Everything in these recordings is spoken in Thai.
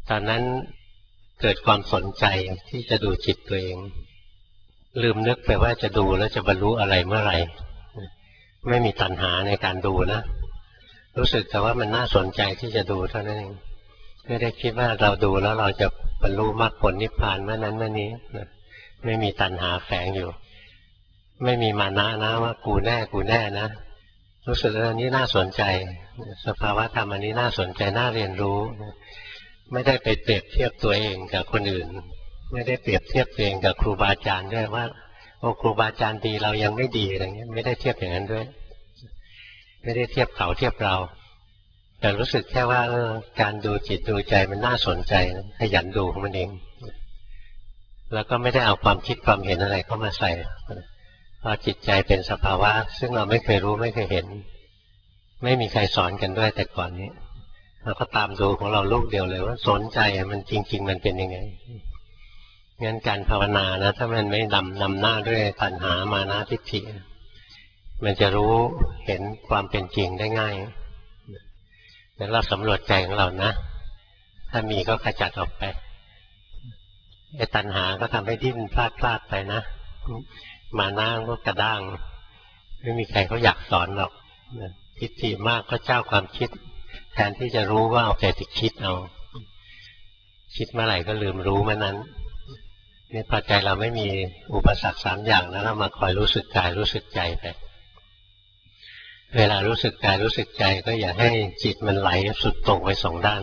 ตอนนั้นเกิดความสนใจที่จะดูจิตตัวเองลืมนึกไปว่าจะดูแล้วจะบรรลุอะไรเมื่อไหร่ไม่มีตัณหาในการดูนะรู้สึกแต่ว่ามันน่าสนใจที่จะดูเท่านั้นเองไม่ได้คิดว่าเราดูแล้วเราจะบรรลุมรรคผลนิพพานเมื่อนั้นเมื่อนี้ไม่มีตัณหาแฝงอยู่ไม่มีมานะนะว่ากูแน่กูแน่นะรู้สึกว่าอันนี้น่าสนใจสภาวะธรรมอันนี้น่าสนใจน่าเรียนรู้ไม่ได้ไปเปรียบเทียบตัวเองกับคนอื่นไม่ได้เปรียบเทียบตัวเองกับครูบาอาจารย์ด้วยว่าโอ้ครูบาอาจารย์ดีเรายังไม่ดีอะไรเงี้ยไม่ได้เทียบอย่างนั้นด้วยไม่ได้เทียบเขาเทียบเราแต่รู้สึกแค่ว่าการดูจิตดูใจมันน่าสนใจขยันดูของมันเองแล้วก็ไม่ได้เอาความคิดความเห็นอะไรเข้ามาใส่พอจิตใจเป็นสภาวะซึ่งเราไม่เคยรู้ไม่เคยเห็นไม่มีใครสอนกันด้วยแต่ก่อนนี้เราก็ตามดูของเราลูกเดียวเลยว่าสนใจมันจริงๆมันเป็นยังไงงั้นการภาวนานะถ้ามันไม่นำหน้าด้วยตัณหามานะทิฏฐิมันจะรู้เห็นความเป็นจริงได้ง่ายงั้นเราสำรวจใจของเรานะถ้ามีก็ขจัดออกไปไอ้ตัณหาก็ทำให้ดิ้นพลาดไปนะมานะก็กระด้างไม่มีใครเขาอยากสอนหรอกทิฏฐิมากก็เจ้าความคิดแทนที่จะรู้ว่าเอาแต่ติดคิดเอาคิดเมื่อไหร่ก็ลืมรู้เมื่อนั้นนี่พอใจเราไม่มีอุปสรรค3อย่างแล้วเรามาคอยรู้สึกกายรู้สึกใจไปเวลารู้สึกกายรู้สึกใจก็อย่าให้จิตมันไหลสุดตรงไป2ด้าน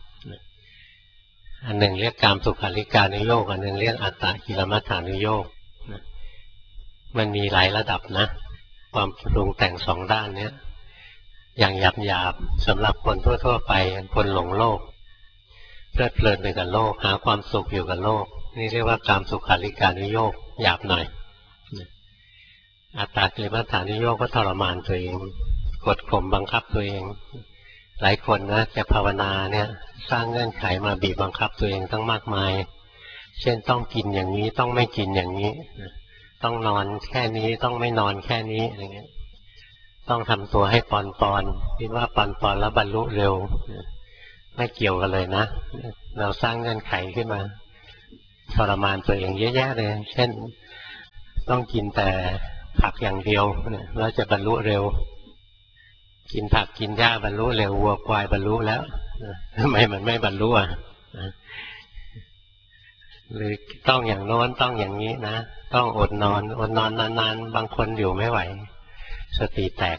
อันหนึ่งเรียกกามสุขาริการุโยคอันหนึ่งเรียกอัตตกิลมัฏฐานุโยคมันมีหลายระดับนะความปรุงแต่ง2ด้านเนี้ยอย่างหยาบๆสำหรับคนทั่วๆไปคนหลงโลกเพลิดเพลินไปกับโลกหาความสุขอยู่กับโลกนี่เรียกว่ากามสุขาริการุโยคหยาบหน่อยอัตตกิลมัฏฐานุโยคก็ทรมานตัวเองกดข่มบังคับตัวเองหลายคนนะจะภาวนาเนี่ยสร้างเงื่อนไขมาบีบบังคับตัวเองตั้งมากมายเช่นต้องกินอย่างนี้ต้องไม่กินอย่างนี้ต้องนอนแค่นี้ต้องไม่นอนแค่นี้อะไรเงี้ยต้องทำตัวให้ปอนคิดว่าปอนแล้วบรรลุเร็วไม่เกี่ยวกันเลยนะเราสร้างเงื่อนไขขึ้นมาทรมานตัวเองเยอะแยะเลยเช่นต้องกินแต่ผักอย่างเดียวแล้วจะบรรลุเร็วกินผักกินหญ้าบรรลุเร็ววัวควายบรรลุแล้วทำไมมันไม่บรรลุหรือต้องอย่างโน้นต้องอย่างนี้นะต้องอดนอนนานๆบางคนอยู่ไม่ไหวสติแตก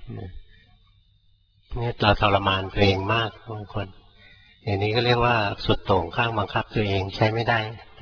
นี่เราทรมานตัวเองมากบางคนอย่างนี้ก็เรียกว่าสุดโต่งข้างบังคับตัวเองใช้ไม่ได้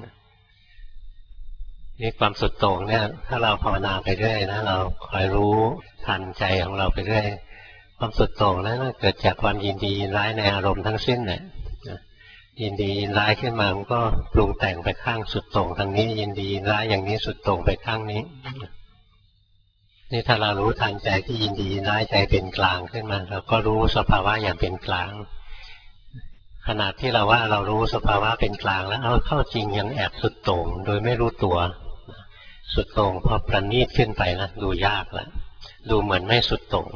นี่ความสุดโต่งเนี่ยถ้าเราภาวนาไปเรื่อยนะเราคอยรู้ทันใจของเราไปเรื่อยความสุดโต่งนั้นเกิดจากความยินดียินร้ายในอารมณ์ทั้งสิ้นเนี่ยยินดียินร้ายขึ้นมามันก็ปรุงแต่งไปข้างสุดโต่งทางนี้ยินดียินร้ายอย่างนี้สุดโต่งไปข้างนี้นี่ถ้าเรารู้ทันใจที่ยินดียินร้ายใจเป็นกลางขึ้นมาเราก็รู้สภาวะอย่างเป็นกลางขณะที่เราว่าเรารู้สภาวะเป็นกลางแล้วเอาเข้าจริงยังแอบสุดโต่งโดยไม่รู้ตัวสุดโต่งพอประณีตขึ้นไปนะดูยากแล้วดูเหมือนไม่สุดโต่ง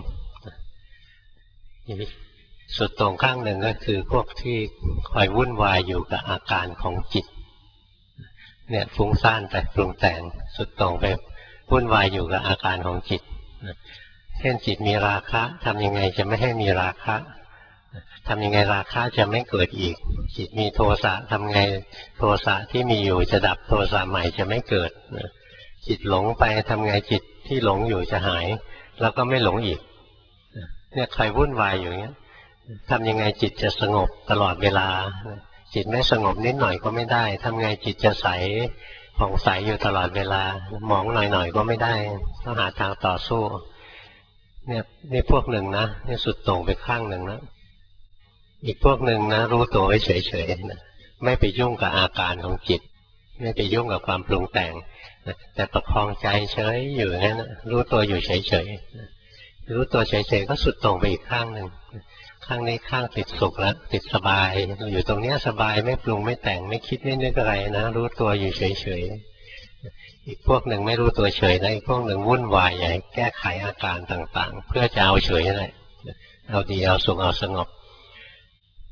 สุดโต่งข้างหนึ่งก็คือพวกที่คอยวุ่นวายอยู่กับอาการของจิตเนี่ยฟุ้งซ่านแต่ปรุงแต่งสุดโต่งไปวุ่นวายอยู่กับอาการของจิตเช่นจิตมีราคะทำยังไงจะไม่ให้มีราคะทำยังไงราคะจะไม่เกิดอีกจิตมีโทสะทำไงโทสะที่มีอยู่จะดับโทสะใหม่จะไม่เกิดจิตหลงไปทำไงจิตที่หลงอยู่จะหายแล้วก็ไม่หลงอีกเนี่ยใครวุ่นวายอยู่อย่างเงี้ยทำยังไงจิตจะสงบตลอดเวลาจิตไม่สงบนิดหน่อยก็ไม่ได้ทำไงจิตจะใสผ่องใสอยู่ตลอดเวลามองหน่อยๆก็ไม่ได้ต้องหาทางต่อสู้เนี่ยนี่พวกหนึ่งนะนี่สุดโต่งไปข้างหนึ่งนะอีกพวกหนึ่งนะรู้ตัวไว้เฉยๆนะไม่ไปยุ่งกับอาการของจิตไม่ไปยุ่งกับความปรุงแต่งนะแต่ประคองใจเฉยอยู่งั้นนะรู้ตัวอยู่เฉยๆรู้ตัวเฉยๆก็สุดโต่งไปอีกข้างหนึ่งข้างนี้ข้างติดสุขแล้วติดสบายอยู่ตรงนี้สบายไม่ปรุงไม่แต่งไม่คิดไม่นึกอะไรนะรู้ตัวอยู่เฉยๆอีกพวกหนึ่งไม่รู้ตัวเฉยนะอีกพวกหนึ่งวุ่นวายใหญ่แก้ไขอาการต่างๆเพื่อจะเอาเฉยนั่นแหละเอาดีเอาสุขเอาสงบ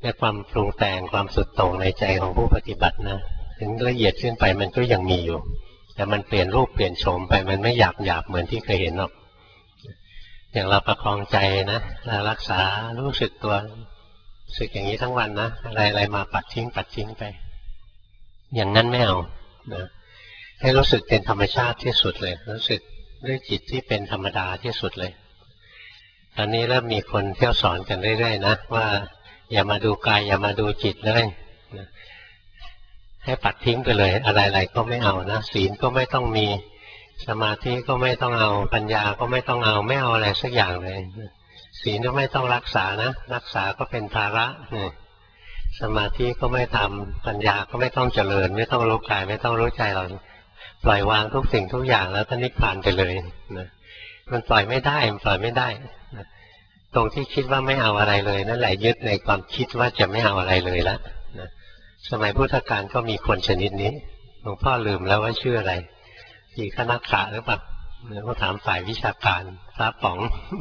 ในความปรุงแต่งความสุดโต่งในใจของผู้ปฏิบัตินะถึงละเอียดขึ้นไปมันก็ยังมีอยู่แต่มันเปลี่ยนรูปเปลี่ยนโฉมไปมันไม่หยาบเหมือนที่เคยเห็นหรอกอย่างเราประคองใจนะเรารักษารู้สึกตัวรู้สึกอย่างนี้ทั้งวันนะอะไรมาปัดทิ้งไปอย่างนั้นไม่เอานะให้รู้สึกเป็นธรรมชาติที่สุดเลยรู้สึกด้วยจิตที่เป็นธรรมดาที่สุดเลยตอนนี้เริ่มมีคนเที่ยวสอนกันเรื่อยๆนะว่าอย่ามาดูกายอย่ามาดูจิตเลยนะให้ปัดทิ้งไปเลยอะไรๆก็ไม่เอานะศีลก็ไม่ต้องมีสมาธิก็ไม่ต้องเอาปัญญาก็ไม่ต้องเอาไม่เอาอะไรสักอย่างเลยศีลก็ไม่ต้องรักษานะรักษาก็เป็นภาระสมาธิก็ไม่ทำปัญญาก็ไม่ต้องเจริญไม่ต้องรู้กายไม่ต้องรู้ใจเราปล่อยวางทุกสิ่งทุกอย่างแล้วก็นิพพานไปเลยนะมันปล่อยไม่ได้มันปล่อยไม่ได้นะตรงที่คิดว่าไม่เอาอะไรเลยนั่นแหละยึดในความคิดว่าจะไม่เอาอะไรเลยละนะสมัยพุทธกาลก็มีคนชนิดนี้หลวงพ่อลืมแล้วว่าชื่ออะไรทีฆนักขะหรือเปล่าก็ถามฝ่ายวิชาการพระป๋อง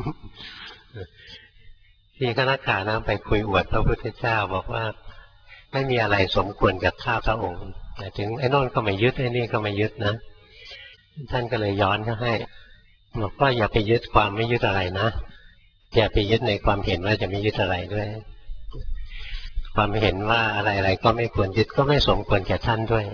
ทีฆนักขะนะไปคุยอวดพระพุทธเจ้าบอกว่าไม่มีอะไรสมควรกับข้าพระองค์ถึงไอ้นนก็ไม่ยึดไอ้นี่ก็ไม่ยึดนะท่านก็เลยย้อนเขาให้บอกว่าอย่าไปยึดความไม่ยึดอะไรนะอย่าไปยึดในความเห็นว่าจะไม่ยึดอะไรด้วยความเห็นว่าอะไรๆก็ไม่ควรยึดก็ไม่สมควรแก่ท่านด้วย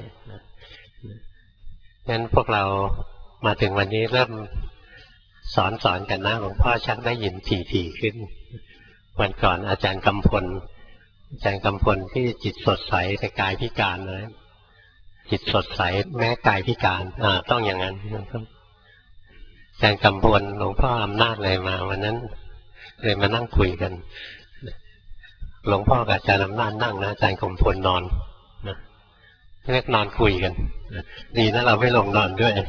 งั้นพวกเรามาถึงวันนี้เริ่มสอนกันนะหลวงพ่อชักได้ยินถี่ขึ้นวันก่อนอาจารย์กำพลที่จิตสดใสแต่กายพิการเลยจิตสดใสแม้กายพิการต้องอย่างนั้นอาจารย์กำพลหลวงพ่ออำนาจเลยมาวันนั้นเลยมานั่งคุยกันหลวงพ่อกับอาจารย์อำนาจนั่งนะอาจารย์กำพลนอนนะเรียกนอนคุยกันดีนะเราไม่ลงนอนด้วย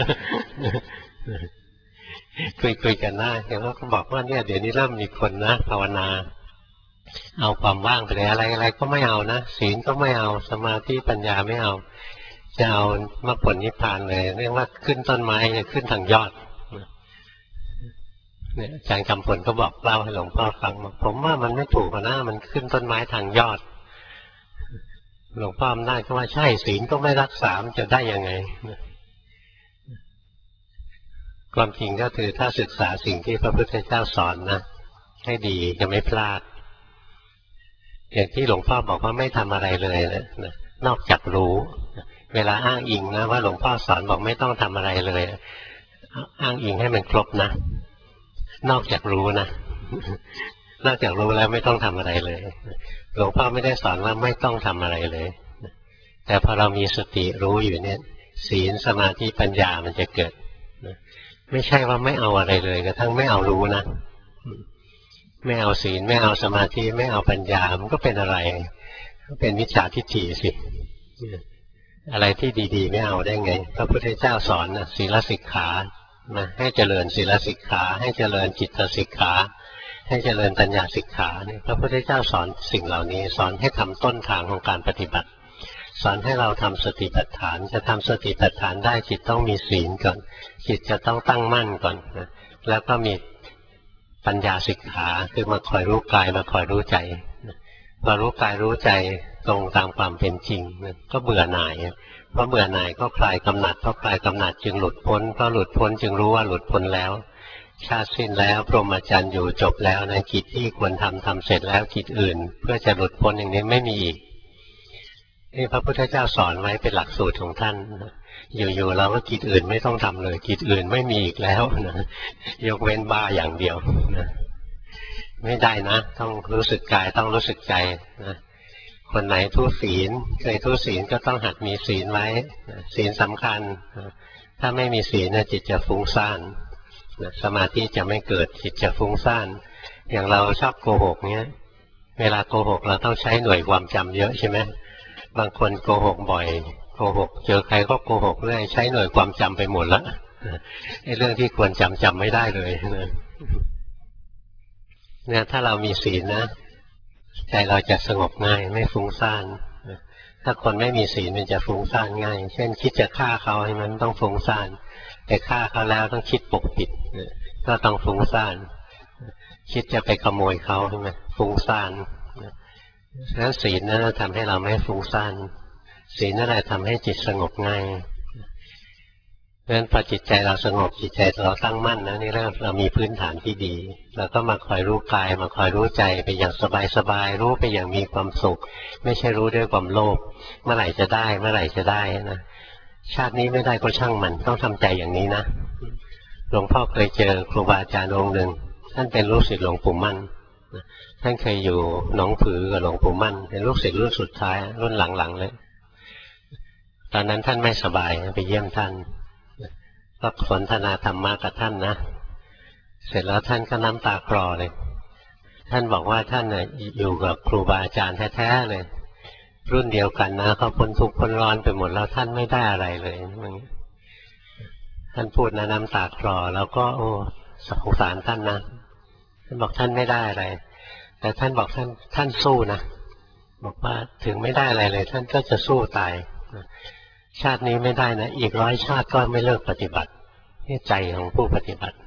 คุยกันนะแล้วก็บอกว่าเนี่ยเดี๋ยวนี้เริ่มมีคนนะภาวนาเอาความว่างไปเลยอะไรก็ไม่เอานะศีลก็ไม่เอาสมาธิปัญญาไม่เอาจะเอามรรคผลนิพพานเลยเรียกว่าขึ้นต้นไม้ขึ้นทางยอดเนี่ยอาจารย์กำพลก็บอกเล่าให้หลวงพ่อฟังผมว่ามันไม่ถูกนะมันขึ้นต้นไม้ทางยอดหลวงพ่ออำนาจก็ว่าใช่ศีลก็ไม่รักษาจะได้ยังไงความจริงก็คือถ้าศึกษาสิ่งที่พระพุทธเจ้าสอนนะให้ดีจะไม่พลาดอย่างที่หลวงพ่อบอกว่าไม่ทำอะไรเลยนะนอกจากรู้เวลาอ้างอิงนะว่าหลวงพ่อสอนบอกไม่ต้องทำอะไรเลยอ้างอิงให้มันครบนะนอกจากรู้นะนอกจากรู้แล้วไม่ต้องทำอะไรเลยหลวงพ่อไม่ได้สอนว่าไม่ต้องทำอะไรเลยแต่พอเรามีสติรู้อยู่เนี่ยศีลสมาธิปัญญามันจะเกิดไม่ใช่ว่าไม่เอาอะไรเลยกระทั่งไม่เอารู้นะไม่เอาศีลไม่เอาสมาธิไม่เอาปัญญามันก็เป็นอะไรก็เป็นมิจฉาทิฏฐิสิอะไรที่ดีๆไม่เอาได้ไงพระพุทธเจ้าสอนนะศีลสิกขานะให้เจริญศีลสิกขาให้เจริญจิตสิกขาให้เจริญปัญญาสิกขาเนี่ยพระพุทธเจ้าสอนสิ่งเหล่านี้สอนให้ทำต้นทางของการปฏิบัติสอนให้เราทำสติปัฏฐานจะทำสติปัฏฐานได้จิตต้องมีศีลก่อนจิตจะต้องตั้งมั่นก่อนนะแล้วก็มีปัญญาสิกขาคือมาคอยรู้กายมาคอยรู้ใจพอรู้กายรู้ใจตรงตามความเป็นจริงก็เบื่อหน่ายเพราะเบื่อหน่ายก็คลายกำหนัดเพราะคลายกำหนัดจึงหลุดพ้นเพราะหลุดพ้นจึงรู้ว่าหลุดพ้นแล้วชาติสิ้นแล้วพรหมจรรย์อยู่จบแล้วนะกิจที่ควรทำเสร็จแล้วกิจอื่นเพื่อจะหลุดพ้นอย่างนี้ไม่มีอีกนี่พระพุทธเจ้าสอนไว้เป็นหลักสูตรของท่านอยู่ๆเราก็กิจอื่นไม่ต้องทำเลยกิจอื่นไม่มีอีกแล้วนะยกเว้นบ้าอย่างเดียวนะไม่ได้นะต้องรู้สึกกายต้องรู้สึกใจนะคนไหนทุศีลเคยทุศีลก็ต้องหัดมีศีลไว้ศีลสำคัญถ้าไม่มีศีลนะจิตจะฟุ้งซ่านสมาธิจะไม่เกิดจิตจะฟุ้งซ่านอย่างเราชอบโกหกเนี้ยเวลาโกหกเราต้องใช้หน่วยความจำเยอะใช่ไหมบางคนโกหกบ่อยโกหกเจอใครก็โกหกเรื่อยใช้หน่วยความจำไปหมดแล้วไอ้เรื่องที่ควรจำไม่ได้เลยเนี่ยถ้าเรามีศีลนะใจเราจะสงบง่ายไม่ฟุ้งซ่านถ้าคนไม่มีศีลมันจะฟุ้งซ่านง่ายเช่นคิดจะฆ่าเขาให้มันต้องฟุ้งซ่านแต่ฆ่าเขาแล้วต้องคิดปกปิดก็ต้องฟุ้งซ่านคิดจะไปขโมยเขาใช่ไหมฟุ้งซ่านฉะนั้นศีลนั่นทำให้เราไม่ฟุ้งซ่านศีลนั่นแหละทำให้จิตสงบง่ายเพราะฉะนั้นพอจิตใจเราสงบจิตใจเราตั้งมั่นนะนี่เรามีพื้นฐานที่ดีเราก็มาคอยรู้กายมาคอยรู้ใจไปอย่างสบายๆรู้ไปอย่างมีความสุขไม่ใช่รู้ด้วยความโลภเมื่อไหร่จะได้เมื่อไหร่จะได้นะชาตินี้ไม่ได้ก็ช่างมันต้องทำใจอย่างนี้นะหลวงพ่อเคยเจอครูบาอาจารย์องค์หนึ่งท่านเป็นลูกศิษย์หลวงปู่มั่นท่านเคยอยู่หนองผือกับหลวงปู่มั่นเป็นลูกศิษย์รุ่นสุดท้ายรุ่นหลังๆเลยตอนนั้นท่านไม่สบายไปเยี่ยมท่านก็สนทนาธรรมะกับท่านนะเสร็จแล้วท่านก็น้ำตาคลอเลยท่านบอกว่าท่านอยู่กับครูบาอาจารย์แท้ๆเลยรุ่นเดียวกันนะเขาพ้นทุกข์พ้นร้อนไปหมดแล้วท่านไม่ได้อะไรเลยท่านพูดนะน้ำตาคลอแล้วก็โอ้สงสารท่านนะท่านบอกท่านไม่ได้อะไรแต่ท่านบอกท่านสู้นะบอกว่าถึงไม่ได้อะไรเลยท่านก็จะสู้ตายชาตินี้ไม่ได้นะอีก100 ชาติก็ไม่เลิกปฏิบัตินี่ใจของผู้ปฏิบัติ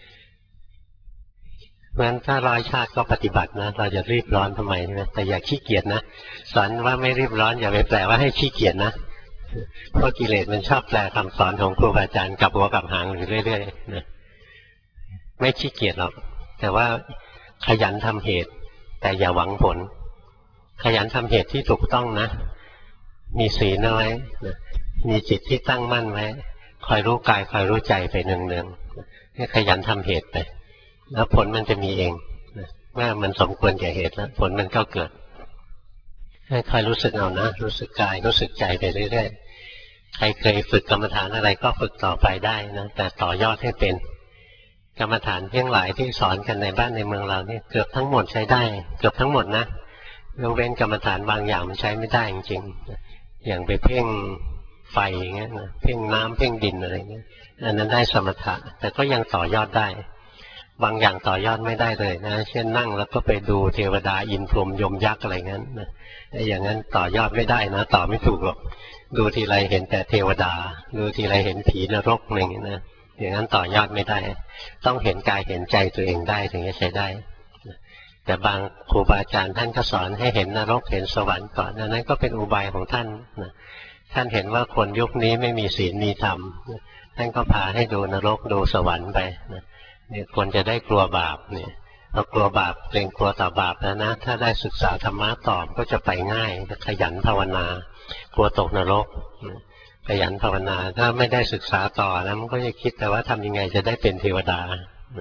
เพราะฉะนั้นถ้า100 ชาติก็ปฏิบัตินะเราจะรีบร้อนทำไมใช่ไหมแต่อย่าขี้เกียจนะสอนว่าไม่รีบร้อนอย่าไปแปลว่าให้ขี้เกียจนะเพราะกิเลสมันชอบแปลคำสอนของครูบาอาจารย์กับหัวกับหางอยู่เรื่อยๆนะไม่ขี้เกียจหรอกแต่ว่าขยันทำเหตุแต่อย่าหวังผลขยันทำเหตุที่ถูกต้องนะมีศีลเอาไว้มีจิตที่ตั้งมั่นไว้คอยรู้กายคอยรู้ใจไปเนืองๆให้ขยันทำเหตุไปแล้วผลมันจะมีเองเมื่อมันสมควรแก่เหตุแล้วผลมันก็เกิดให้คอยรู้สึกเอานะรู้สึกกายรู้สึกใจไปเรื่อยๆใครเคยฝึกกรรมฐานอะไรก็ฝึกต่อไปได้นะแต่ต่อยอดให้เป็นกรรมฐานเพียงหลายที่สอนกันในบ้านในเมืองเราเนี่ยเกือบทั้งหมดใช้ได้เกือบทั้งหมดนะยกเว้นกรรมฐานบางอย่างมันใช้ไม่ได้จริงๆอย่างไปเพ่งไฟอย่างเงี้ยนะเพ่งน้ำเพ่งดินอะไรเงี้ยอันนั้นได้สมถะแต่ก็ยังต่อยอดได้บางอย่างต่อยอดไม่ได้เลยนะเช่นนั่งแล้วก็ไปดูเทวดาอินพรหมยมยักษ์อะไรเงี้ยนะอย่างนั้นต่อยอดไม่ได้นะต่อไม่ถูกหรอกดูทีไรเห็นแต่เทวดาดูทีไรเห็นผีนรกอะไรเงี้ยนะอย่างนั้นต่อยอดไม่ได้ต้องเห็นกายเห็นใจตัวเองได้ถึงจะใช้ได้แต่บางครูบาอาจารย์ท่านก็สอนให้เห็นนรกเห็นสวรรค์ก่อนนั้นก็เป็นอุบายของท่านนะท่านเห็นว่าคนยุคนี้ไม่มีศีลมีธรรมท่านก็พาให้ดูนรกดูสวรรค์ไปนะเนี่ยคนจะได้กลัวบาปเนี่ยพอกลัวบาปเกรงกลัวต่อบาปแล้วนะถ้าได้ศึกษาธรรมะต่อก็จะไปง่ายจะขยันภาวนากลัวตกนรกขยันภาวนาถ้าไม่ได้ศึกษาต่อนะมันก็จะคิดแต่ว่าทำยังไงจะได้เป็นเทวดา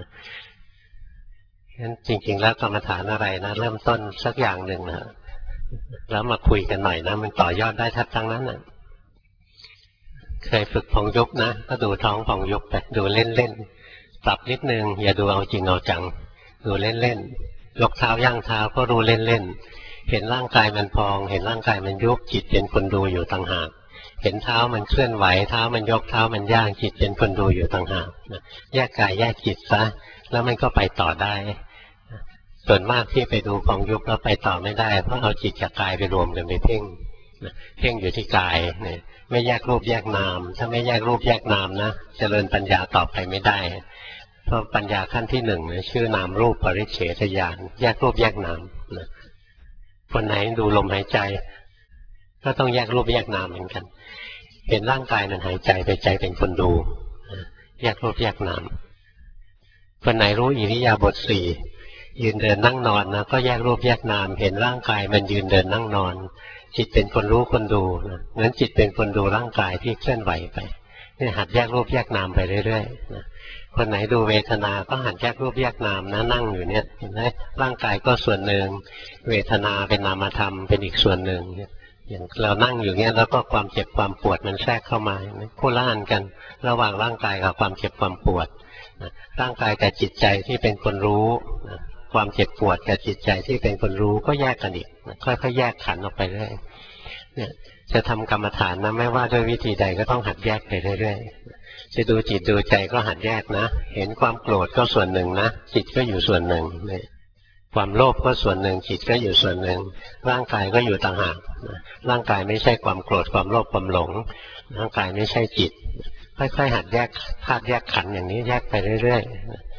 งั้นจริงๆแล้วกรรมฐานอะไรนะเริ่มต้นสักอย่างหนึ่งนะแล้วมาคุยกันหน่อยนะมันต่อยอดได้ทับทั้งนั้นนะเคยฝึกพองยุบนะก็ดูท้องพองยุบไปดูเล่นๆปรับนิดนึงอย่าดูเอาจริงเอาจังดูเล่นๆยกเท้าย่างเท้าก็ดูเล่นๆเห็นร่างกายมันพองเห็นร่างกายมันยุบจิตเป็นคนดูอยู่ต่างหากเห็นเท้ามันเคลื่อนไหวเท้ามันยกเท้ามันย่างจิตเป็นคนดูอยู่ต่างหากแยกกายแยกจิตซะแล้วมันก็ไปต่อได้ส่วนมากที่ไปดูพองยุบแล้วไปต่อไม่ได้เพราะเอาจิตกับกายไปรวมกันไปเพ่งอยู่ที่กายเนี่ยไม่แยกรูปแยกนามถ้าไม่แยกรูปแยกนามนะเจริญปัญญาต่อไปไม่ได้เพราะปัญญาขั้นที่1เนี่ยชื่อนามรูปปริเฉทญาณแยกรูปแยกนามนะคนไหนดูลมหายใจก็ต้องแยกรูปแยกนามเหมือนกันเห็นร่างกายมันหายใจไปใจเป็นคนดูแยกรูปแยกนามคนไหนรู้อิริยาบถ4ยืนเดินนั่งนอนนะก็แยกรูปแยกนามเห็นร่างกายมันยืนเดินนั่งนอนจิตเป็นคนรู้คนดูนะงั้นจิตเป็นคนดูร่างกายที่เคลื่อนไหวไปนี่หัดแยกรูปแยกนามไปเรื่อยๆนะคนไหนดูเวทนาก็หัดแยกรูปแยกนามนะนั่งอยู่เนี่ยเห็นไหมร่างกายก็ส่วนหนึ่งเวทนาเป็นนามธรรมเป็นอีกส่วนหนึ่งอย่างเรานั่งอยู่เงี้ยแล้วก็ความเจ็บความปวดมันแทรกเข้ามาคู่ละอันกันระหว่างร่างกายกับความเจ็บความปวดร่างกายกับจิตใจที่เป็นคนรู้ความเจ็บปวดกับจิตใจที่เป็นคนรู้ก็แยกกันอีกค่อยๆแยกขันออกไปเรื่อยเนี่ยจะทำกรรมฐานนะไม่ว่าด้วยวิธีใดก็ต้องหัดแยกไปเรื่อยๆจะดูจิตดูใจก็หัดแยกนะเห็นความโกรธก็ส่วนหนึ่งนะจิตก็อยู่ส่วนหนึ่งเนี่ยความโลภก็ส่วนหนึ่งจิตก็อยู่ส่วนหนึ่งร่างกายก็อยู่ต่างหากร่างกายไม่ใช่ความโกรธความโลภความหลงร่างกายไม่ใช่จิตค่อยๆหัดแยกธาตุแยกขันธ์อย่างนี้แยกไปเรื่อยๆ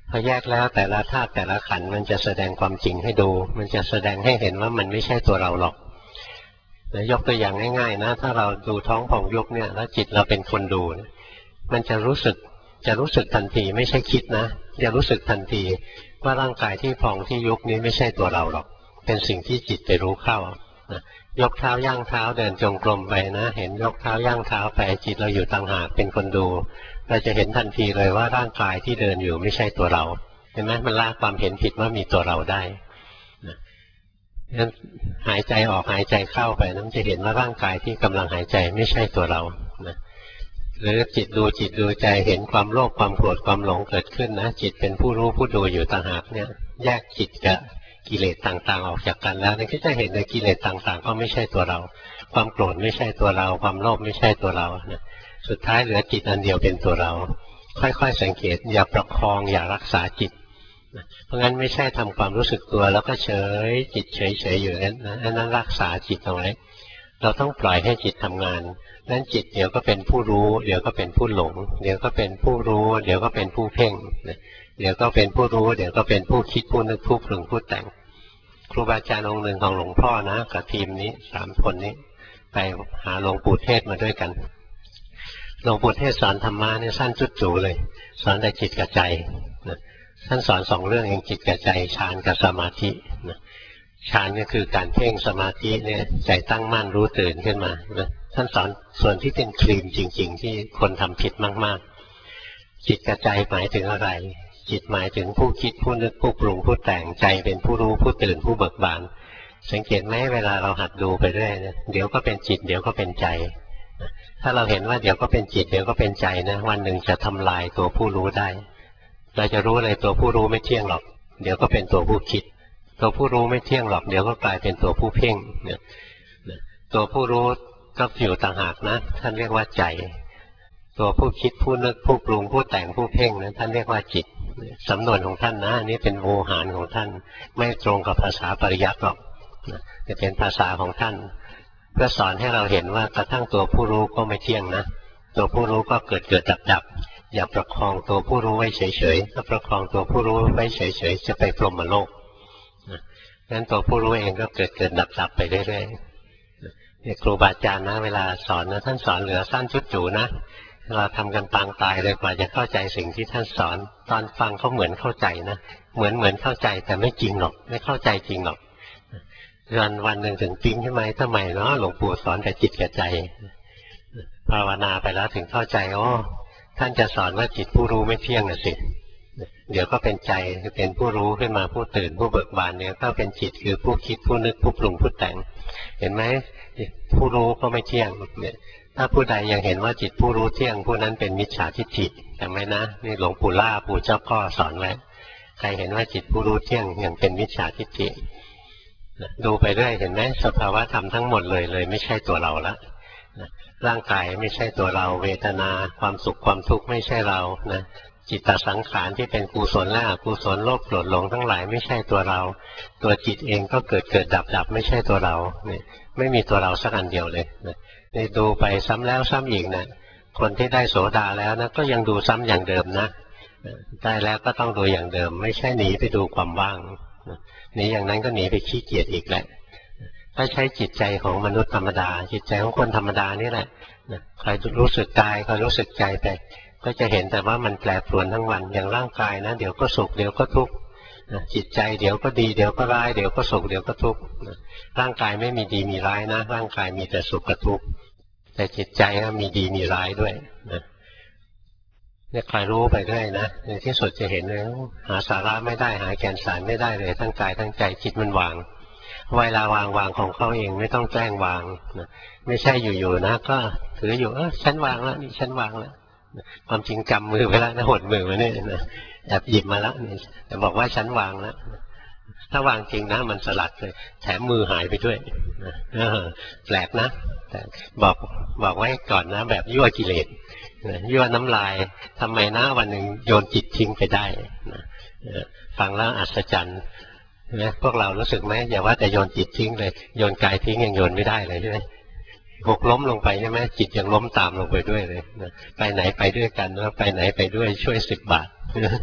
พอแยกแล้วแต่ละธาตุแต่ละขันธ์มันจะแสดงความจริงให้ดูมันจะแสดงให้เห็นว่ามันไม่ใช่ตัวเราหรอกแล้วยกตัวอย่างง่ายๆนะถ้าเราดูท้องพองยุบเนี่ยแล้วจิตเราเป็นคนดูมันจะรู้สึกทันทีไม่ใช่คิดนะจะรู้สึกทันทีว่าร่างกายที่พองที่ยุบนี้ไม่ใช่ตัวเราหรอกเป็นสิ่งที่จิตไปรู้เข้านะยกเท้าย่างเท้าเดินจงกรมไปนะเห็นยกเท้าย่างเท้าไปจิตเราอยู่ต่างหากเป็นคนดูเราจะเห็นทันทีเลยว่าร่างกายที่เดินอยู่ไม่ใช่ตัวเราเห็นไหมมันละความเห็นผิดว่ามีตัวเราได้งั้นหายใจออกหายใจเข้าไปนั้นจะเห็นว่าร่างกายที่กำลังหายใจไม่ใช่ตัวเรานะหรือจิตดูใจเห็นความโลภความโกรธความหลงเกิดขึ้นนะจิตเป็นผู้รู้ผู้ดูอยู่ต่างหากเนี่ยแยกจิตกับกิเลสต่างๆออกจากกันแล้วนี่ก็จะเห็นในกิเลสต่างๆก็ไม่ใช่ตัวเราความโกรธไม่ใช่ตัวเราความโลภไม่ใช่ตัวเรานะสุดท้ายเหลือจิตอันเดียวเป็นตัวเราค่อยๆสังเกตอย่าประคองอย่ารักษาจิตเพราะงั้นไม่ใช่ทำความรู้สึกตัวแล้วก็เฉยจิตเฉยอยู่นะอันนั้นรักษาจิตเอาไว้เราต้องปล่อยให้จิตทำงานนั้นจิตเดี๋ยวก็เป็นผู้รู้เดี๋ยวก็เป็นผู้หลงเดี๋ยวก็เป็นผู้รู้เดี๋ยวก็เป็นผู้เพ่งเดี๋ยวก็เป็นผู้รู้เดี๋ยวก็เป็นผู้คิดผู้นึกผู้ปรุงผู้แต่งครูบาอาจารย์องค์หนึ่งของหลวงพ่อนะกับทีมนี้3 คนนี้ไปหาหลวงปู่เทศมาด้วยกันหลวงปู่เทศสอนธรรมะเนี่ยสั้นจุดจูเลยสอนแต่จิตกับใจท่านสอน2 เรื่องเองจิตกับใจฌานกับสมาธิฌานก็คือการเพ่งสมาธิเนี่ยใจตั้งมั่นรู้ตื่นขึ้นมาท่านสอนส่วนที่เป็นคลีนจริงๆที่คนทำผิดมากๆจิตกับใจหมายถึงอะไรจิตหมายถึงผู้คิดผู้นึกผู้ปรุงผู้แต่งใจเป็นผู้รู้ผู้ตื่นผู้เบิกบานสังเกตไหมเวลาเราหัดดูไปเรื่อยเนี่ยเดี๋ยวก็เป็นจิตเดี๋ยวก็เป็นใจถ้าเราเห็นว่าเดี๋ยวก็เป็นจิตเดี๋ยวก็เป็นใจนะวันหนึ่งจะทำลายตัวผู้รู้ได้เราจะรู้เลยตัวผู้รู้ไม่เที่ยงหรอกเดี๋ยวก็เป็นตัวผู้คิดตัวผู้รู้ไม่เที่ยงหรอกเดี๋ยวก็กลายเป็นตัวผู้เพ่งเนี่ยตัวผู้รู้ก็อยู่ต่างหากนะท่านเรียกว่าใจตัวผู้คิดผู้นึกผู้ปรุงผู้แต่งผู้เพ่งนั้นท่านเรียกว่าจิตสำนวนของท่านนะอันนี้เป็นโวหารของท่านไม่ตรงกับภาษาปริยัติหรอกจะเป็นภาษาของท่านเพื่อสอนให้เราเห็นว่ากระทั่งตัวผู้รู้ก็ไม่เที่ยงนะตัวผู้รู้ก็เกิดดับอย่าประคองตัวผู้รู้ไว้เฉยๆถ้าประคองตัวผู้รู้ไว้เฉยๆจะไปพรหมโลกงั้นตัวผู้รู้เองก็เกิดดับไปเรื่อยๆเนี่ยครูบาอาจารย์นะเวลาสอนนะท่านสอนเหลือสั้นจุดจูนะเราทำกันปางตายเลยกว่าจะเข้าใจสิ่งที่ท่านสอนตอนฟังเขาเหมือนเข้าใจนะเหมือนเข้าใจแต่ไม่จริงหรอกไม่เข้าใจจริงหรอกวันหนึ่งถึงปิ๊งขึ้นมาทำไมเนาะหลวงปู่สอนแต่จิตกับใจภาวนาไปแล้วถึงเข้าใจท่านจะสอนว่าจิตผู้รู้ไม่เที่ยงน่ะสิเดี๋ยวก็เป็นใจคือเป็นผู้รู้ขึ้นมาผู้ตื่นผู้เบิกบานเนี่ยก็เป็นจิตคือผู้คิดผู้นึกผู้ปรุงผู้แต่งเห็นไหมผู้รู้ก็ไม่เที่ยงเนี่ยถ้าผู้ใดยังเห็นว่าจิตผู้รู้เที่ยงผู้นั้นเป็นมิจฉาทิฏฐิจำไว้นะนี่หลวงปู่ล่าปู่เจ้าพ่อสอนไว้ใครเห็นว่าจิตผู้รู้เที่ยงยังเป็นมิจฉาทิฏฐิดูไปเรื่อยเห็นไหมสภาวะธรรมทั้งหมดเลยไม่ใช่ตัวเราละร่างกายไม่ใช่ตัวเราเวทนาความสุขความทุกข์ไม่ใช่เรานะจิตตสังขารที่เป็นกุศลและอกุศลโลภโกรธหลงทั้งหลายไม่ใช่ตัวเราตัวจิตเองก็เกิดดับไม่ใช่ตัวเราเนี่ยไม่มีตัวเราสักอันเดียวเลยนี่ดูไปซ้ำแล้วซ้ำอีกนะคนที่ได้โสดาแล้วนะก็ยังดูซ้ำอย่างเดิมนะได้แล้วก็ต้องดูอย่างเดิมไม่ใช่หนีไปดูความว่างหนีอย่างนั้นก็หนีไปขี้เกียจอีกแหละถ้าใช้จิตใจของมนุษย์ธรรมดาจิตใจของคนธรรมดานี่แหละใครรู้สึกกายใครรู้สึกใจไปก็จะเห็นแต่ว่ามันแปรปรวนทั้งวันอย่างร่างกายนะเดี๋ยวก็สุขเดี๋ยวก็ทุกข์จิตใจเดี๋ยวก็ดีเดี๋ยวก็ร้ายเดี๋ยวก็สุขเดี๋ยวก็ทุกข์ร่างกายไม่มีดีมีร้ายนะร่างกายมีแต่สุขกับทุกข์แต่จิตใจมีดีมีร้ายด้วยเนี่ยใครรู้ไปเรื่อยนะในที่สุดจะเห็นเลยหาสาระไม่ได้หาแก่นสารไม่ได้เลยทั้งกายทั้งใจจิตมันวางเวลาวางของเขาเองไม่ต้องแกล้งวางไม่ใช่อยู่ๆนะก็ถืออยู่ฉันวางแล้วนี่ฉันวางแล้วความจริงกำมือไปแล้วนะหดมือมาเนี่ยนะแอบหยิบมาแล้วแต่บอกว่าฉันวางแล้วถ้าวางจริงนะมันสลัดเลยแถมมือหายไปด้วยแปลกนะแต่บอกไว้ก่อนนะแบบยั่วกิเลสยั่วน้ำลายทำไมนะวันหนึ่งโยนจิตทิ้งไปได้ฟังแล้วอัศจรรย์นะพวกเรารู้สึกไหมอย่าว่าแต่โยนจิตทิ้งเลยโยนกายทิ้งยังโยนไม่ได้เลยใช่ไหมหกล้มลงไปใช่ไหมจิตยังล้มตามลงไปด้วยเลยนะไปไหนไปด้วยกันแล้วไปไหนไปด้วยช่วย10 บาท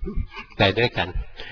ไปด้วยกัน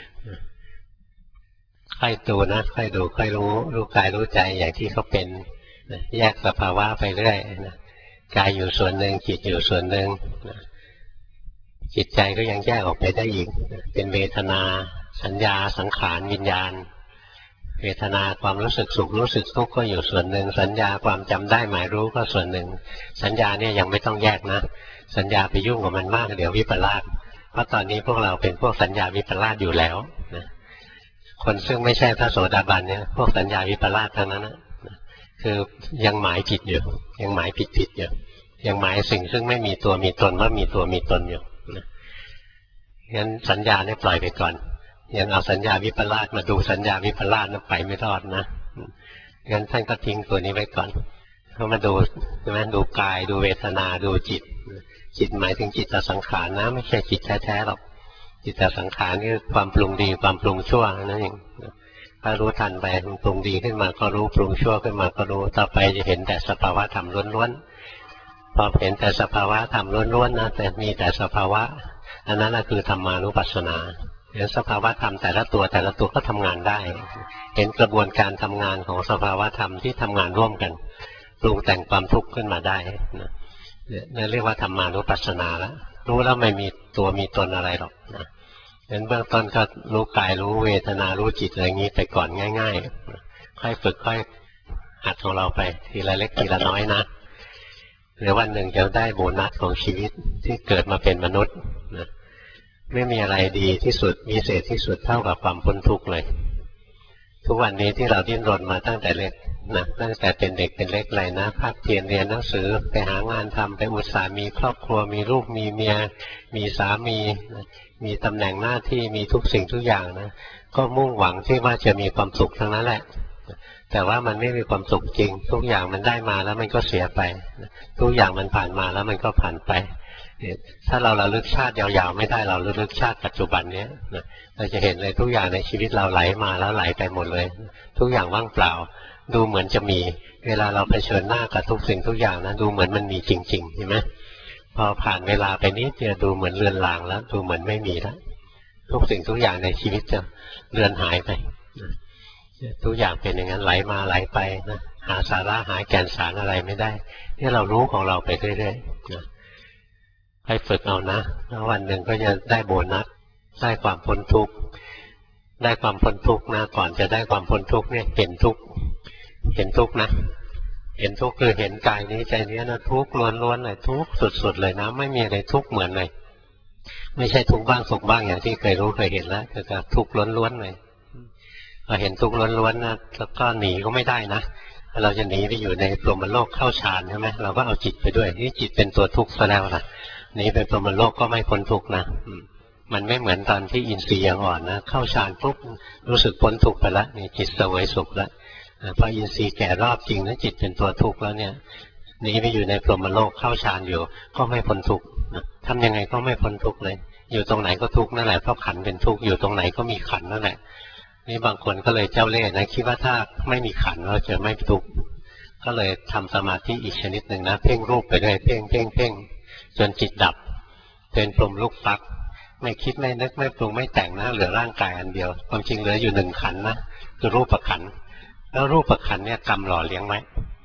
ค่อยดูนะค่อยดูค่อยรู้กายรู้ใจอย่างที่เขาเป็นแยกสภาวะไปเรื่อยกายอยู่ส่วนหนึ่งจิตอยู่ส่วนหนึ่งจิตใจก็ยังแยกออกไปได้อีกเป็นเวทนาสัญญาสังขารวิญญาณเวทนาความรู้สึกสุขรู้สึกทุกข์ก็อยู่ส่วนหนึ่งสัญญาความจำได้หมายรู้ก็ส่วนหนึ่งสัญญาเนี่ยยังไม่ต้องแยกนะสัญญาไปยุ่งกับมันมากเดี๋ยววิปลาสเพราะตอนนี้พวกเราเป็นพวกสัญญาวิปลาสอยู่แล้วนะคนซึ่งไม่ใช่พระโสดาบันเนี่ยพวกสัญญาวิปลาสทั้งนั้นนะคือยังหมายผิดอยู่ยังหมายผิดอยู่ยังหมายสิ่งซึ่งไม่มีตัวมีตนว่ามีตัวมีตนอยู่นะงั้นสัญญาเนี่ยปล่อยไปก่อนยังเอาสัญญาวิปลาสมาดูสัญญาวิปลาสนั้นไปไม่รอดนะงั้นท่านก็ทิ้งตัวนี้ไว้ก่อนเขามาดูใช่ไหมดูกายดูเวทนาดูจิตจิตหมายถึงจิตตสังขารนะไม่ใช่จิตแท้ๆหรอกจิตตสังขารนี่คือความปรุงดีความปรุงชั่วนั่นเองถ้ารู้ทันไปปรุงดีขึ้นมาก็รู้ปรุงชั่วขึ้นมาก็รู้ต่อไปจะเห็นแต่สภาวะธรรมล้วนๆพอเห็นแต่สภาวะธรรมล้วนๆนะแต่มีแต่สภาวะอันนั้นคือธรรมานุปัสสนาเห็นสภาวะธรรมแต่ละตัวก็ทำงานได้เห็นกระบวนการทำงานของสภาวะธรรมที่ทำงานร่วมกันปรุงแต่งความทุกข์ขึ้นมาได้นะนี่เรียกว่าธรรมานุปัสสนาแล้วรู้แล้วไม่มีตัวมีตนอะไรหรอกนะเห็นเบื้องต้นก็รู้กายรู้เวทนารู้จิตอะไรอย่างนี้ไปก่อนง่ายๆค่อยฝึกค่อยหัดของเราไปทีละเล็กทีละน้อยนะเดี๋ยววันหนึ่งจะได้โบนัสของชีวิตที่เกิดมาเป็นมนุษย์นะไม่มีอะไรดีที่สุดวิเศษที่สุดเท่ากับความพ้นทุกข์เลยทุกวันนี้ที่เราดิ้นรนมาตั้งแต่เล็กนะตั้งแต่เป็นเด็กเป็นเล็กเลยนะภาคเพียรเรียนหนังสือไปหางานทำไปอุตส่าห์มีครอบครัวมีลูกมีเมียมีสามีมีตำแหน่งหน้าที่มีทุกสิ่งทุกอย่างนะก็มุ่งหวังที่ว่าจะมีความสุขทั้งนั้นแหละแต่ว่ามันไม่มีความสุขจริงทุกอย่างมันได้มาแล้วมันก็เสียไปทุกอย่างมันผ่านมาแล้วมันก็ผ่านไปถ้าเราระลึกชาติยาวๆไม่ได้เราระลึกชาติปัจจุบันนี้เราจะเห็นเลยทุกอย่างในชีวิตเราไหลมาแล้วไหลไปหมดเลยทุกอย่างว่างเปล่าดูเหมือนจะมีเวลาเราเผชิญหน้ากับทุกสิ่งทุกอย่างนะดูเหมือนมันมีจริงๆใช่ไหมพอผ่านเวลาไปนิดเดียวดูเหมือนเลือนลางแล้วดูเหมือนไม่มีแล้วทุกสิ่งทุกอย่างในชีวิตจะเลือนหายไปทุกอย่างเป็นอย่างนั้นไหลมาไหลไปนะหาสาระหาแก่นสารอะไรไม่ได้นี่เรารู้ของเราไปเรื่อยๆนะให้ฝึกเอานะแล้ววันหนึ่งก็จะได้โบนัสได้ความพ้นทุกข์ได้ความพ้นทุกข์นะก่อนจะได้ความพ้นทุกข์เนี่ยเห็นทุกข์เห็นทุกข์นะเห็นทุกข์คือเห็นกายนี้ใจนี้นะทุกข์ล้วนๆเลยทุกข์สุดๆเลยนะไม่มีอะไรทุกข์เหมือนเลยไม่ใช่ทุกข์บ้างสุขบ้างอย่างที่เคยรู้เคยเห็นแล้วคือการทุกข์ล้วนๆเลยพอเห็นทุกข์ล้วนๆนะแล้วก็หนีก็ไม่ได้นะเราจะหนีไปอยู่ในพรหมโลกเข้าฌานใช่ไหมเราก็เอาจิตไปด้วยนี่จิตเป็นตัวทุกข์ซะแล้วนะหนีไปพรหมโลกก็ไม่พ้นทุกข์นะมันไม่เหมือนตอนที่อินทรีย์ยังอ่อนนะเข้าฌานปุ๊บรู้สึกพ้นทุกข์ไปแล้วนี่จิตเสวยสุขแล้วพออินทรีย์แก่รอบจริงนะจิตเป็นตัวทุกข์แล้วเนี่ยหนีไปอยู่ในพรหมโลกเข้าฌานอยู่ก็ไม่พ้นทุกข์ทำยังไงก็ไม่พ้นทุกข์เลยอยู่ตรงไหนก็ทุกข์นั่นแหละเพราะขันเป็นทุกข์อยู่ตรงไหนก็มีขันนั่นแหละนี่บางคนก็เลยเจ้าเล่ห์นะคิดว่าถ้าไม่มีขันเราจะไม่ทุกข์ก็เลยทำสมาธิอีกชนิดหนึ่งนะเพ่งรูปไปด้วยเพ่งจนจิตดับเป็นพรหมลูกฟักไม่คิดไม่นึกไม่ปรุงไม่แต่งนะเหลือร่างกายอันเดียวความจริงเหลืออยู่หนึ่งขันนะคือรูปขันแล้วรูปขันเนี่ยกรรมหล่อเลี้ยงไว้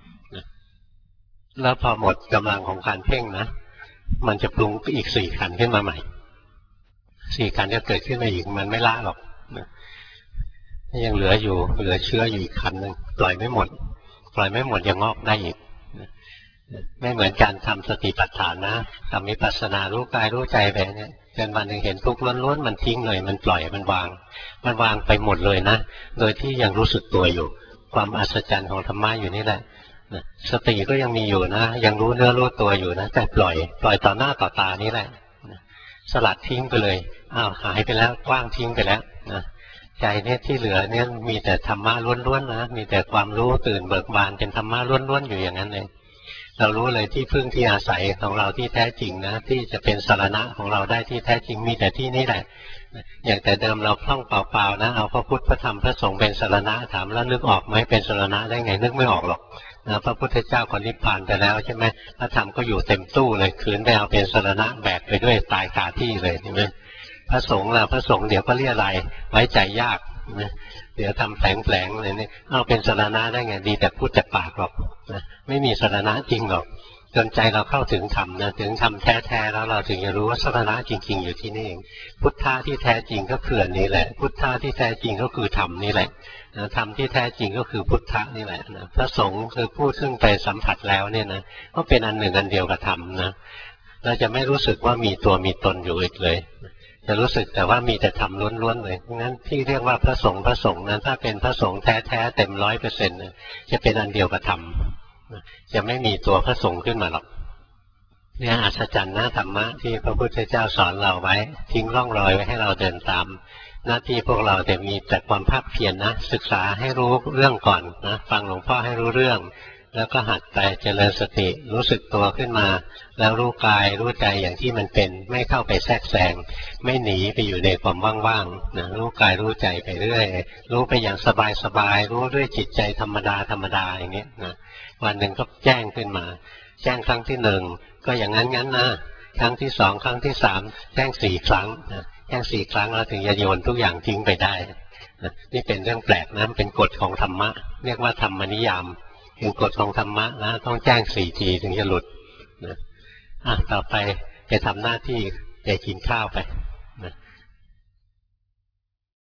แล้วพอหมดกำลังของการเพ่งนะมันจะปรุงอีก4ขันขึ้นมาใหม่4ขันจะเกิดขึ้นมาอีกมันไม่ละหรอกยังเหลืออยู่เหลือเชื้ออยู่อีกขันหนึ่งปล่อยไม่หมดยังงอกได้อีกไม่เหมือนการทำสติปัฏฐานนะทำวิปัสสนารู้กายรู้ใจไปเนี่ยจนวันหนึ่งเห็นทุกข์ล้วนๆมันทิ้งเลยมันปล่อยมันวางไปหมดเลยนะโดยที่ยังรู้สึกตัวอยู่ความอัศจรรย์ของธรรมะอยู่นี่แหละสติก็ยังมีอยู่นะยังรู้เนื้อรู้ตัวอยู่นะแต่ปล่อยต่อหน้าต่อตานี่แหละสลัดทิ้งไปเลยอ้าวหายไปแล้วกว้างทิ้งไปแล้วนะใจเนี่ยที่เหลือเนี่ยมีแต่ธรรมะล้วนๆนะมีแต่ความรู้ตื่นเบิกบานเป็นธรรมะล้วนๆอยู่อย่างนั้นเลยเรารู้เลยที่พึ่งที่อาศัยของเราที่แท้จริงนะที่จะเป็นสรณะของเราได้ที่แท้จริงมีแต่ที่นี่แหละอย่างแต่เดิมเราคล่องเปล่าๆนะเอาพระพุทธพระธรรมพระสงฆ์เป็นสรณะถามแล้วนึกออกไหมเป็นสรณะได้ไงนึกไม่ออกหรอกนะพระพุทธเจ้าก่อนนิพพานไปแล้วใช่ไหมพระธรรมก็อยู่เต็มตู้เลยคืนไปเอาเป็นสรณะแบกไปด้วยตายคาที่เลยใช่ไหมพระสงฆ์ล่ะพระสงฆ์เดี๋ยวก็เรียอะไรยไว้ใจยากนะเดี๋ยวทำแผลงอะไรนี่เอาเป็นสรณะได้ไงดีแต่พูดแต่ปากหรอกนะไม่มีสรณะจริงหรอกจนใจเราเข้าถึงธรรมนะถึงธรรมแท้ๆแล้วเราถึงจะรู้ว่าสรณะจริงๆอยู่ที่นี่เองพุทธะที่แท้จริงก็คืออันนี้แหละพุทธะที่แท้จริงก็คือธรรมนี่แหละธรรมที่แท้จริงก็คือพุทธะนี่แหละนะพระสงฆ์คือผู้ซึ่งไปสัมผัสแล้วเนี่ยนะก็เป็นอันหนึ่งอันเดียวกับธรรมนะเราจะไม่รู้สึกว่ามีตัวมีตนอยู่อีกเลยจะรู้สึกแต่ว่ามีแต่ธรรมล้วนๆเลยงั้นที่เรียกว่าพระสงฆ์นั้นถ้าเป็นพระสงฆ์แท้ๆเต็ม100%จะเป็นอันเดียวกับธรรมจะไม่มีตัวพระสงฆ์ขึ้นมาหรอกเนี่ยอัศจรรย์นะธรรมะที่พระพุทธเจ้าสอนเราไว้ทิ้งร่องรอยไว้ให้เราเดินตามหน้าที่พวกเราจะมีแต่ความภาคเพียรนะศึกษาให้รู้เรื่องก่อนนะฟังหลวงพ่อให้รู้เรื่องแล้วก็หัดไปเจริญสติรู้สึกตัวขึ้นมาแล้วรู้กายรู้ใจอย่างที่มันเป็นไม่เข้าไปแทรกแซงไม่หนีไปอยู่ในความว่างๆนะรู้กายรู้ใจไปเรื่อยรู้ไปอย่างสบายๆรู้ด้วยจิตใจธรรมดาอย่างนี้นะวันหนึ่งก็แจ้งขึ้นมาแจ้งครั้งที่1ก็อย่างนั้นนะครั้งที่2ครั้งที่3แจ้ง4 ครั้งนะแจ้ง4 ครั้งเราถึงจะโยนทุกอย่างทิ้งไปได้นะนี่เป็นเรื่องแปลกนะเป็นกฎของธรรมะเรียกว่าธรรมนิยามคือกฎของธรรมะนะต้องแจ้ง4 ทีถึงจะหลุดนะต่อไปไปทำหน้าที่ไปกินข้าวไปนะ